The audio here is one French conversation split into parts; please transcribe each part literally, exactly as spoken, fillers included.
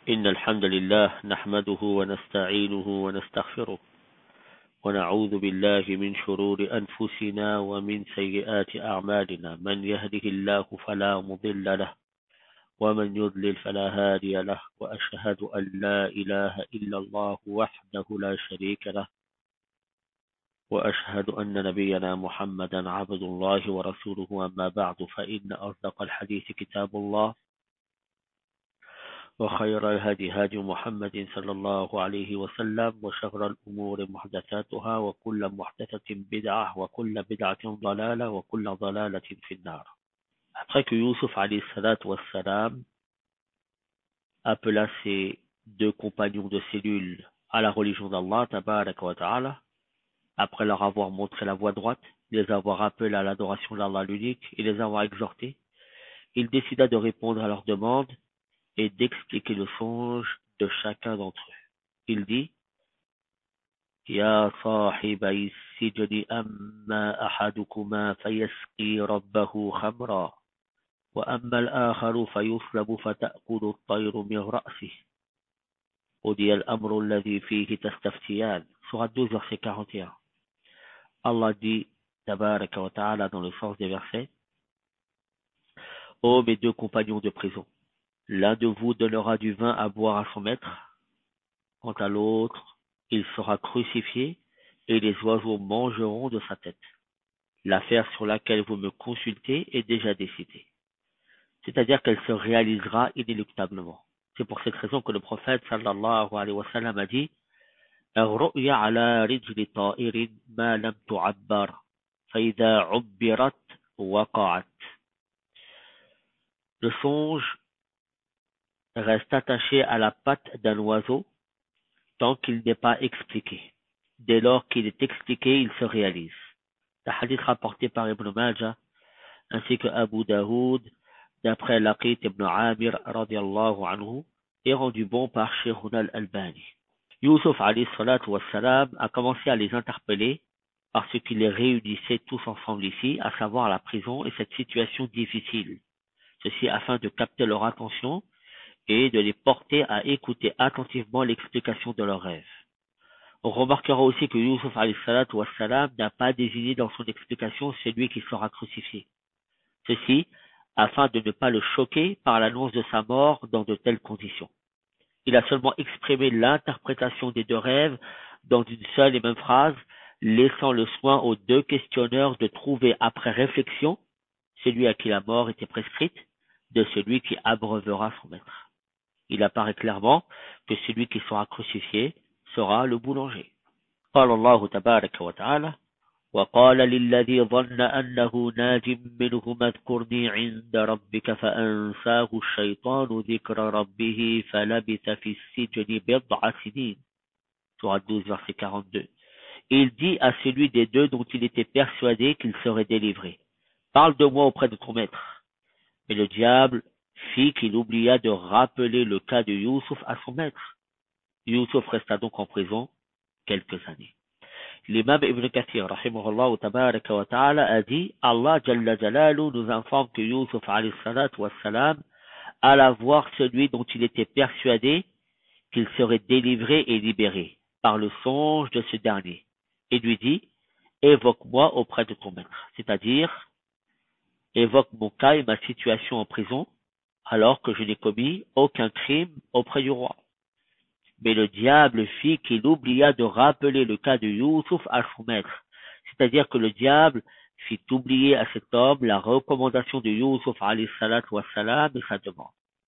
إن الحمد لله نحمده ونستعينه ونستغفره ونعوذ بالله من شرور أنفسنا ومن سيئات أعمالنا من يهده الله فلا مضل له ومن يضلل فلا هادي له وأشهد أن لا إله إلا الله وحده لا شريك له وأشهد أن نبينا محمدا عبد الله ورسوله أما بعد فإن أصدق الحديث كتاب الله وخير الهدي هدي محمد صلى الله عليه وسلم وشر الأمور محدثاتها وكل محدثة بدعة وكل بدعة ضلالة وكل ضلالة في النار. Après que Youssouf alayhi salatu wassalam appela ses deux compagnons de cellule à la religion d'Allah tabaraka wa ta'ala, après leur avoir montré la voie droite, les avoir appelés à l'adoration d'Allah l'unique et les avoir exhortés, il décida de répondre à leurs demandes et d'expliquer le songe de chacun d'entre eux. Il dit: Ya sahibai sijni amma ahadukuma fayasqi rabbahu khamra wa amma al-akharu fayuslabu fata'kulu at-tayru min ra'sihi. Udiya al-amru alladhi fihi tastaftiyan. Surat douze, verset quarante et un. Allah dit, tabaraka wa ta'ala, dans le sens des versets: Ô mes deux compagnons de prison, l'un de vous donnera du vin à boire à son maître. Quant à l'autre, il sera crucifié et les oiseaux mangeront de sa tête. L'affaire sur laquelle vous me consultez est déjà décidée. C'est-à-dire qu'elle se réalisera inéluctablement. C'est pour cette raison que le prophète sallallahu alayhi wa sallam a dit: الرؤيا على رجل طائر ما لم تعبر فإذا عبرت وقعت. Le songe reste attaché à la patte d'un oiseau tant qu'il n'est pas expliqué. Dès lors qu'il est expliqué, il se réalise. Le hadith rapporté par Ibn Majah ainsi que Abu Daoud d'après Laqit ibn Amir radiallahu anhu est rendu bon par Sheikhuna al-Albani. Youssouf alayhi salatu wassalam a commencé à les interpeller parce qu'il les réunissait tous ensemble ici, à savoir la prison et cette situation difficile. Ceci afin de capter leur attention et de les porter à écouter attentivement l'explication de leurs rêves. On remarquera aussi que Youssouf alayhi salatu wassalam n'a pas désigné dans son explication celui qui sera crucifié. Ceci afin de ne pas le choquer par l'annonce de sa mort dans de telles conditions. Il a seulement exprimé l'interprétation des deux rêves dans une seule et même phrase, laissant le soin aux deux questionneurs de trouver après réflexion celui à qui la mort était prescrite de celui qui abreuvera son maître. Il apparaît clairement que celui qui sera crucifié sera le boulanger. قال الله تبارك وتعالى: وقال للذي ظن أنه ناج منهما اذكرني عند ربك فأنساه الشيطان ذكر ربه فلبث في السجن بضع سنين. Surat douze, verset quarante-deux. Il dit à celui des deux dont il était persuadé qu'il serait délivré: Parle de moi auprès de ton maître. Mais le diable fit qu'il oublia de rappeler le cas de Youssouf à son maître. Youssouf resta donc en prison quelques années. L'imam Ibn Kathir, rahimahullah tabaraka wa ta'ala, a dit: Allah Jalla Jalalu nous informe que Youssouf alayhi salatu wassalam alla voir celui dont il était persuadé qu'il serait délivré et libéré par le songe de ce dernier et lui dit: Évoque-moi auprès de ton maître, c'est-à-dire évoque mon cas et ma situation en prison alors que je n'ai commis aucun crime auprès du roi. Mais le diable fit qu'il oublia de rappeler le cas de Youssouf à son maître. C'est-à-dire que le diable fit oublier à cet homme la recommandation de Youssouf alayhi salatu wassalam et sa demande.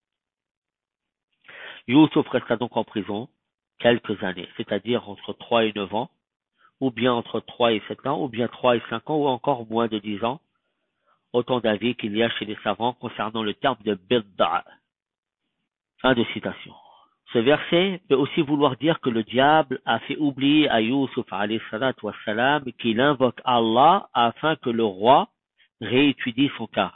Youssouf resta donc en prison quelques années, c'est-à-dire entre trois et neuf ans, ou bien entre trois et sept ans, ou bien trois et cinq ans, ou encore moins de dix ans. Autant d'avis qu'il y a chez les savants concernant le terme de bid'a. Fin de citation. Ce verset peut aussi vouloir dire que le diable a fait oublier à Youssouf alayhi salatu wassalam qu'il invoque Allah afin que le roi réétudie son cas.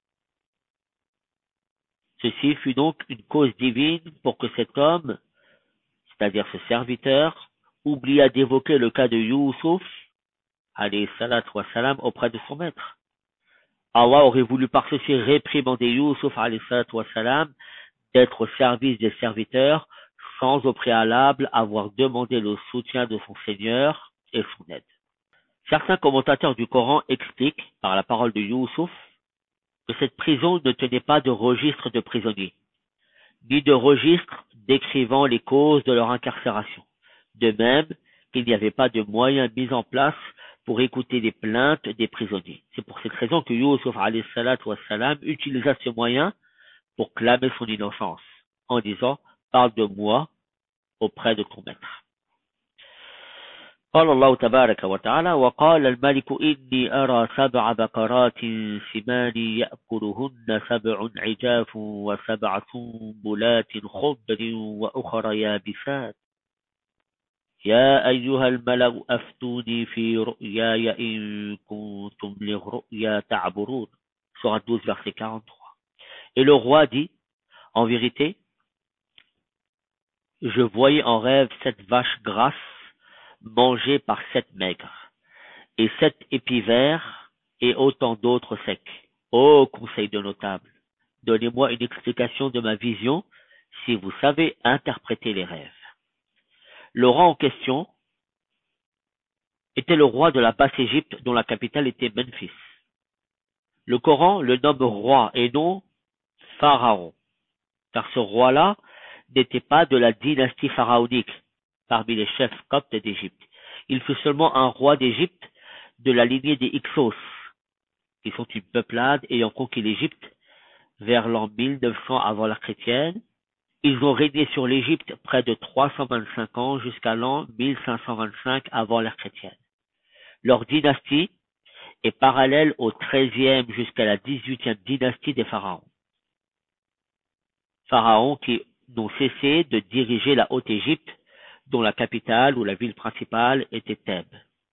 Ceci fut donc une cause divine pour que cet homme, c'est-à-dire ce serviteur, oublia d'évoquer le cas de Youssouf alayhi salatu wassalam auprès de son maître. Allah aurait voulu par ceci réprimander Youssouf alayhi salatu wassalam d'être au service des serviteurs sans au préalable avoir demandé le soutien de son Seigneur et son aide. Certains commentateurs du Coran expliquent, par la parole de Youssouf, que cette prison ne tenait pas de registre de prisonniers, ni de registre décrivant les causes de leur incarcération. De même qu'il n'y avait pas de moyens mis en place pour écouter les plaintes des prisonniers. C'est pour cette raison que Youssouf alayhi salatu wassalam utilisa ce moyen pour clamer son innocence, en disant « Parle de moi auprès de ton maître ». قال الله تبارك وتعالى وقال الملك إني أرى سبع بقرات سمان يأكلهن سبع عجاف وسبع سنبلات خضر وأخر يابسات يا أيها الملأ أفتوني في رؤياي إن كنتم للرؤيا تعبرون. Sourate douze, verset quarante-trois. Et le roi dit, en vérité, je voyais en rêve cette vache grasse mangée par sept maigres, et sept épis verts, et autant d'autres secs. Ô conseil de notables, donnez-moi une explication de ma vision, si vous savez interpréter les rêves. Le roi en question était le roi de la Basse-Égypte, dont la capitale était Memphis. Le Coran le nomme roi et non pharaon, car ce roi-là n'était pas de la dynastie pharaonique, parmi les chefs coptes d'Égypte. Il fut seulement un roi d'Égypte de la lignée des Hyksos, qui sont une peuplade ayant conquis l'Égypte vers l'an mille neuf cents avant l'ère chrétienne. Ils ont régné sur l'Égypte près de trois cent vingt-cinq ans jusqu'à l'an mille cinq cent vingt-cinq avant l'ère chrétienne. Leur dynastie est parallèle au treizième jusqu'à la dix-huitième dynastie des pharaons. Pharaons qui n'ont cessé de diriger la Haute-Égypte, dont la capitale ou la ville principale était Thèbes.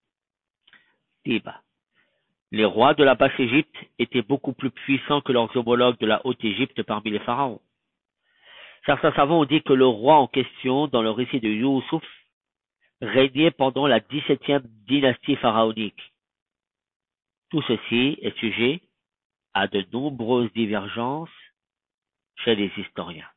Tiba. Les rois de la Basse-Égypte étaient beaucoup plus puissants que leurs homologues de la Haute-Égypte parmi les pharaons. Certains savants ont dit que le roi en question, dans le récit de Youssouf, régnait pendant la dix-septième dynastie pharaonique. Tout ceci est sujet à de nombreuses divergences chez les historiens.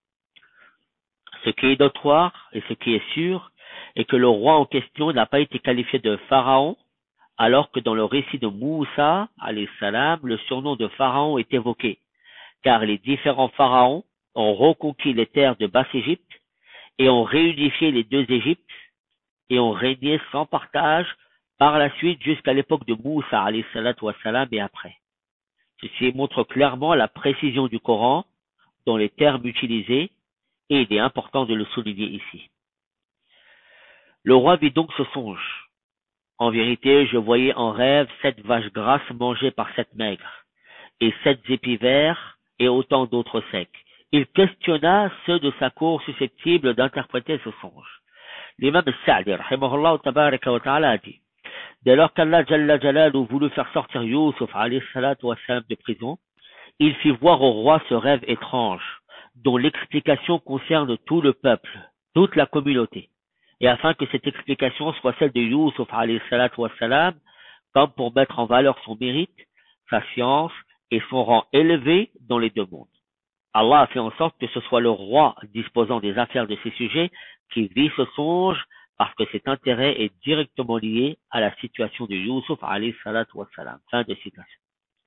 Ce qui est notoire et ce qui est sûr est que le roi en question n'a pas été qualifié de pharaon, alors que dans le récit de Moussa, alayhi salam, le surnom de pharaon est évoqué, car les différents pharaons ont reconquis les terres de Basse-Égypte et ont réunifié les deux Égyptes et ont régné sans partage par la suite jusqu'à l'époque de Moussa, alayhi salatu wassalam, et après. Ceci montre clairement la précision du Coran dans les termes utilisés, et il est important de le souligner ici. Le roi vit donc ce songe. En vérité, je voyais en rêve sept vaches grasses mangées par sept maigres, et sept épis verts, et autant d'autres secs. Il questionna ceux de sa cour susceptibles d'interpréter ce songe. L'imam Sa'di, rahimahullah tabaraka wa ta'ala, a dit, dès lors qu'Allah Jalla Jalalu voulut faire sortir Youssouf alayhi salatu wassalam de prison, il fit voir au roi ce rêve étrange, dont l'explication concerne tout le peuple, toute la communauté, et afin que cette explication soit celle de Youssouf alayhi salatu wassalam, comme pour mettre en valeur son mérite, sa science et son rang élevé dans les deux mondes. Allah a fait en sorte que ce soit le roi disposant des affaires de ces sujets qui vit ce songe, parce que cet intérêt est directement lié à la situation de Youssouf alayhi salatu wassalam. Fin de citation.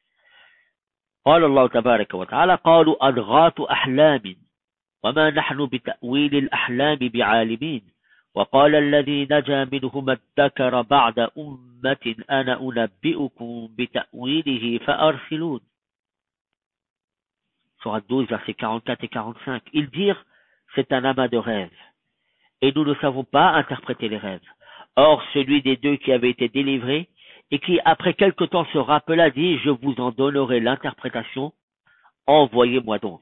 قال الله تبارك وتعالى قالوا أضغاث أحلام وما نحن بتأويل الأحلام بعالمين وقال الذي نجا منهما ادكر بعد أمة أنا أنبئكم بتأويله فأرسلون. Sourate douze, versets quarante-quatre et quarante-cinq. Ils dirent, c'est un amas de rêves, et nous ne savons pas interpréter les rêves. Or, celui des deux qui avait été délivré, et qui, après quelque temps, se rappela, dit, je vous en donnerai l'interprétation, envoyez-moi donc.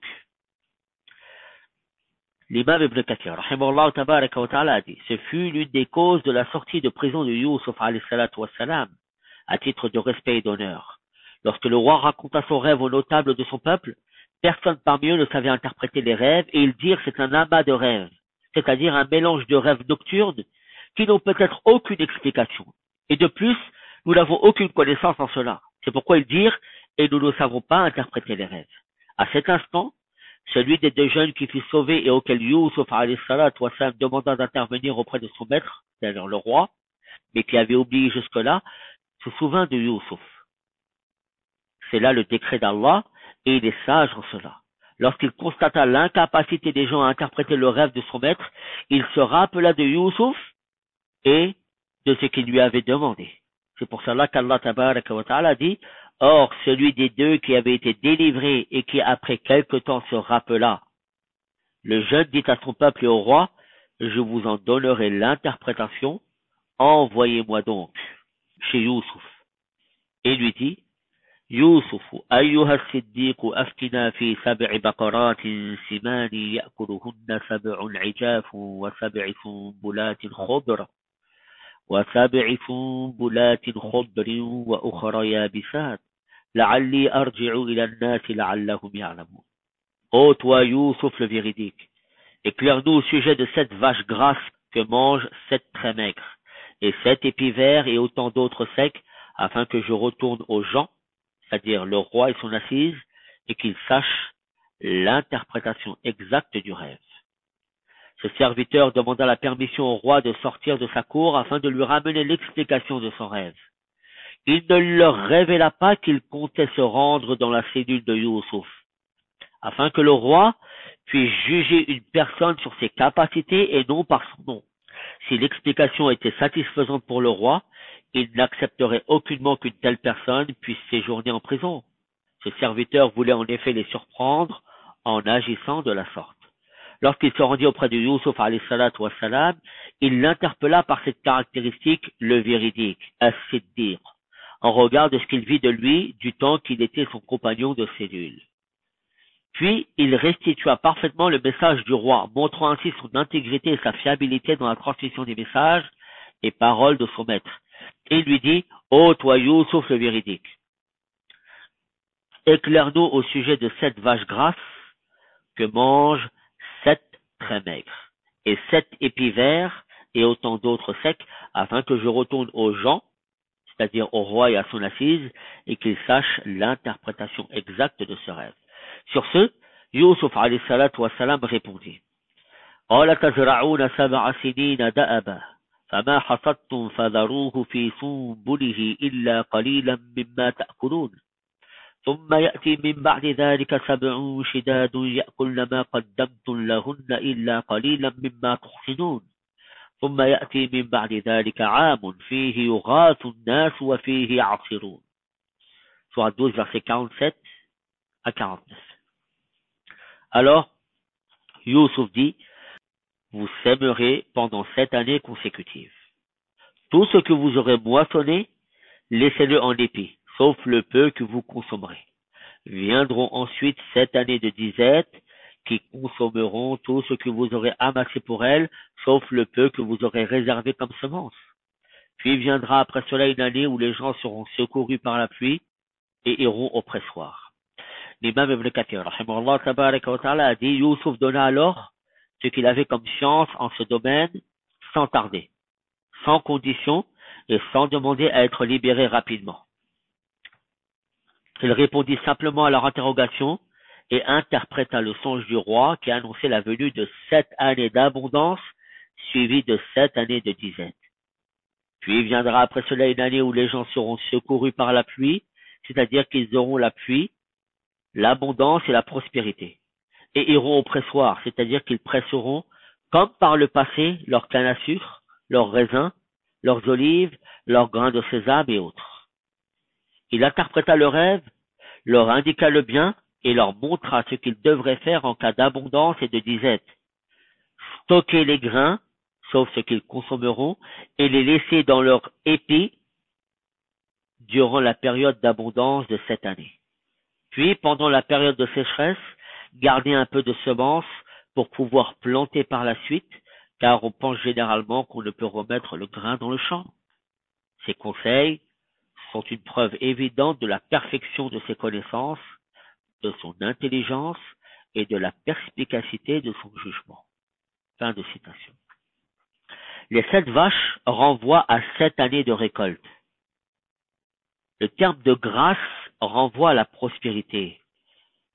L'imam Ibn Kathir, rahimahullah tabaraka wa ta'ala, a dit, ce fut l'une des causes de la sortie de prison de Youssouf alayhi salatu wassalam, à titre de respect et d'honneur. Lorsque le roi raconta son rêve aux notables de son peuple, personne parmi eux ne savait interpréter les rêves, et ils dirent c'est un amas de rêves, c'est-à-dire un mélange de rêves nocturnes qui n'ont peut-être aucune explication. Et de plus, nous n'avons aucune connaissance en cela. C'est pourquoi ils dirent, et nous ne savons pas interpréter les rêves. À cet instant, celui des deux jeunes qui fut sauvé et auquel Youssouf alayhi salatu wa salam demanda d'intervenir auprès de son maître, c'est-à-dire le roi, mais qui avait oublié jusque-là, se souvint de Youssouf. C'est là le décret d'Allah, et il est sage en cela. Lorsqu'il constata l'incapacité des gens à interpréter le rêve de son maître, il se rappela de Youssouf et de ce qu'il lui avait demandé. C'est pour cela qu'Allah tabaraka wa ta'ala dit, or celui des deux qui avait été délivré et qui après quelque temps se rappela, le jeune dit à son peuple et au roi, je vous en donnerai l'interprétation, envoyez-moi donc chez Youssouf. Et lui dit, يوسف أيها الصديق أفتنا في سبع بقرات سمان يأكلهن سبع عجاف وسبع سنبلات خضر وسبع سنبلات خضر وأخرى يابسات لعلي أرجع إلى الناس لعلهم يعلمون. Ô toi Youssouf le véridique, éclaire-nous au sujet de cette vache grasse que mangent sept très maigres, et sept épis verts et autant d'autres secs, afin que je retourne aux gens, c'est-à-dire le roi et son assise, et qu'il sache l'interprétation exacte du rêve. Ce serviteur demanda la permission au roi de sortir de sa cour afin de lui ramener l'explication de son rêve. Il ne leur révéla pas qu'il comptait se rendre dans la cellule de Youssouf, afin que le roi puisse juger une personne sur ses capacités et non par son nom. Si l'explication était satisfaisante pour le roi, il n'accepterait aucunement qu'une telle personne puisse séjourner en prison. Ce serviteur voulait en effet les surprendre en agissant de la sorte. Lorsqu'il se rendit auprès de Youssouf alayhi salatu wa salam, il l'interpella par cette caractéristique, le véridique, as-siddiq, en regard de ce qu'il vit de lui du temps qu'il était son compagnon de cellule. Puis, il restitua parfaitement le message du roi, montrant ainsi son intégrité et sa fiabilité dans la transmission des messages et paroles de son maître. Et il lui dit, ô toi Youssouf le véridique, éclaire-nous au sujet de cette vache grasse que mangent sept très maigres, et sept épis verts et autant d'autres secs, afin que je retourne aux gens, c'est-à-dire au roi et à son assise, et qu'ils sachent l'interprétation exacte de ce rêve. Sur ce, Youssouf alayhi salatu wa salam répondit, قال تزرعون سبع سنين دأبا فما حصدتم فذروه في سنبله إلا قليلا مما تأكلون ثم يأتي من بعد ذلك سبع شداد يأكلن ما قدمتم لهن إلا قليلا مما تحصنون ثم يأتي من بعد ذلك عام فيه يغاث الناس وفيه يعصرون. Soit douze, versets quarante-sept à quarante-neuf. Alors, Youssouf dit, vous sèmerez pendant sept années consécutives. Tout ce que vous aurez moissonné, laissez-le en épis, sauf le peu que vous consommerez. Viendront ensuite sept années de disette, qui consommeront tout ce que vous aurez amassé pour elles, sauf le peu que vous aurez réservé comme semence. Puis viendra après cela une année où les gens seront secourus par la pluie et iront au pressoir. L'imam Ibn Kathir, rahimahullah tabaraka wa ta'ala, a dit, Youssouf donna alors ce qu'il avait comme science en ce domaine sans tarder, sans condition et sans demander à être libéré rapidement. Il répondit simplement à leur interrogation et interpréta le songe du roi qui annonçait la venue de sept années d'abondance suivies de sept années de disette. Puis viendra après cela une année où les gens seront secourus par la pluie, c'est-à-dire qu'ils auront la pluie, l'abondance et la prospérité, et iront au pressoir, c'est-à-dire qu'ils presseront, comme par le passé, leur canne à sucre, leurs raisins, leurs olives, leurs grains de sésame et autres. Il interpréta le rêve, leur indiqua le bien et leur montra ce qu'ils devraient faire en cas d'abondance et de disette. Stocker les grains, sauf ce qu'ils consommeront, et les laisser dans leur épis durant la période d'abondance de cette année. Puis, pendant la période de sécheresse, garder un peu de semences pour pouvoir planter par la suite, car on pense généralement qu'on ne peut remettre le grain dans le champ. Ces conseils sont une preuve évidente de la perfection de ses connaissances, de son intelligence et de la perspicacité de son jugement. Fin de citation. Les sept vaches renvoient à sept années de récolte. Le terme de grâce renvoie à la prospérité.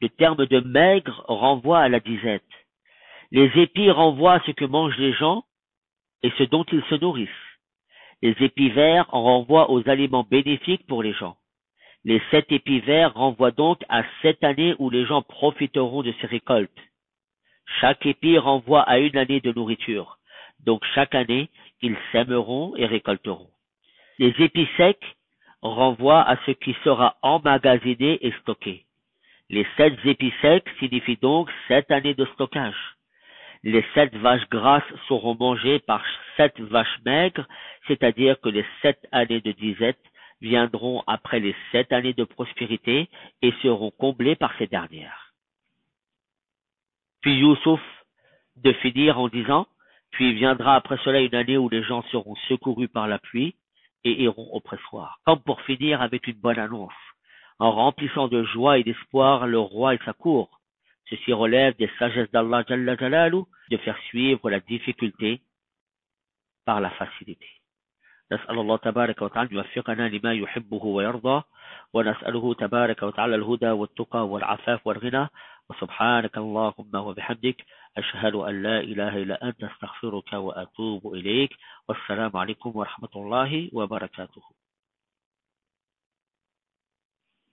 Le terme de maigre renvoie à la disette. Les épis renvoient à ce que mangent les gens et ce dont ils se nourrissent. Les épis verts renvoient aux aliments bénéfiques pour les gens. Les sept épis verts renvoient donc à sept années où les gens profiteront de ces récoltes. Chaque épi renvoie à une année de nourriture. Donc chaque année, ils sèmeront et récolteront. Les épis secs renvoient à ce qui sera emmagasiné et stocké. Les sept épis secs signifient donc sept années de stockage. Les sept vaches grasses seront mangées par sept vaches maigres, c'est-à-dire que les sept années de disette viendront après les sept années de prospérité et seront comblées par ces dernières. Puis Youssouf de finir en disant, puis viendra après cela une année où les gens seront secourus par la pluie et iront au pressoir. Comme pour finir avec une bonne annonce, en remplissant de joie et d'espoir le roi et sa cour. Ceci relève des sagesses d'Allah Jalla Jalalu de faire suivre la difficulté par la facilité. نسأل الله تبارك وتعالى يوفقنا لما يحبه ويرضى ونسأله تبارك وتعالى الهدى والتقى والعفاف والغنى وسبحانك اللهم وبحمدك أشهد أن لا إله إلا أنت استغفرك وأتوب إليك والسلام عليكم ورحمة الله وبركاته